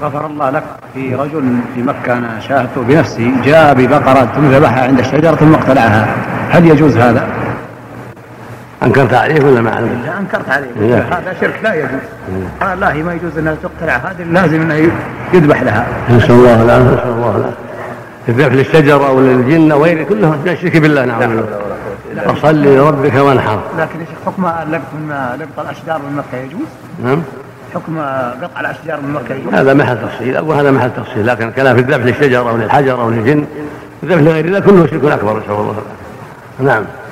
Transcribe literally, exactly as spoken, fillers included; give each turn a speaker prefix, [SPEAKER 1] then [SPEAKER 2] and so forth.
[SPEAKER 1] غفر الله لك، في رجل في مكة أنا شاهدته بنفسي جاء ببقرة ثم ذبحها عند الشجرة ثم اقتلعها، هل يجوز هذا؟
[SPEAKER 2] أنكرت عليه ولا ما علمت؟
[SPEAKER 1] لا أنكرت عليه، هذا شرك لا يجوز. قال لا ما يجوز أنها تقتلع، هذه لازم أنه يذبح لها.
[SPEAKER 2] نسأل الله العافية، نسأل الله العافية. الذبح للشجرة أو للجن وغيره كلهم الشرك بالله. نعم. أصلي لربك وانحر.
[SPEAKER 1] لكن يا شيخ حكم لقط من لقط الأشجار من مكة يجوز؟
[SPEAKER 2] نعم.
[SPEAKER 1] حكم قطع الأشجار من مكة يجوز؟
[SPEAKER 2] هذا محل تفصيل، أقول هذا محل تفصيل، لكن الكلام في الذبح للشجر أو للحجر أو للجن، الذبح لغير الله كله شرك أكبر. نسأل الله العافية. نعم.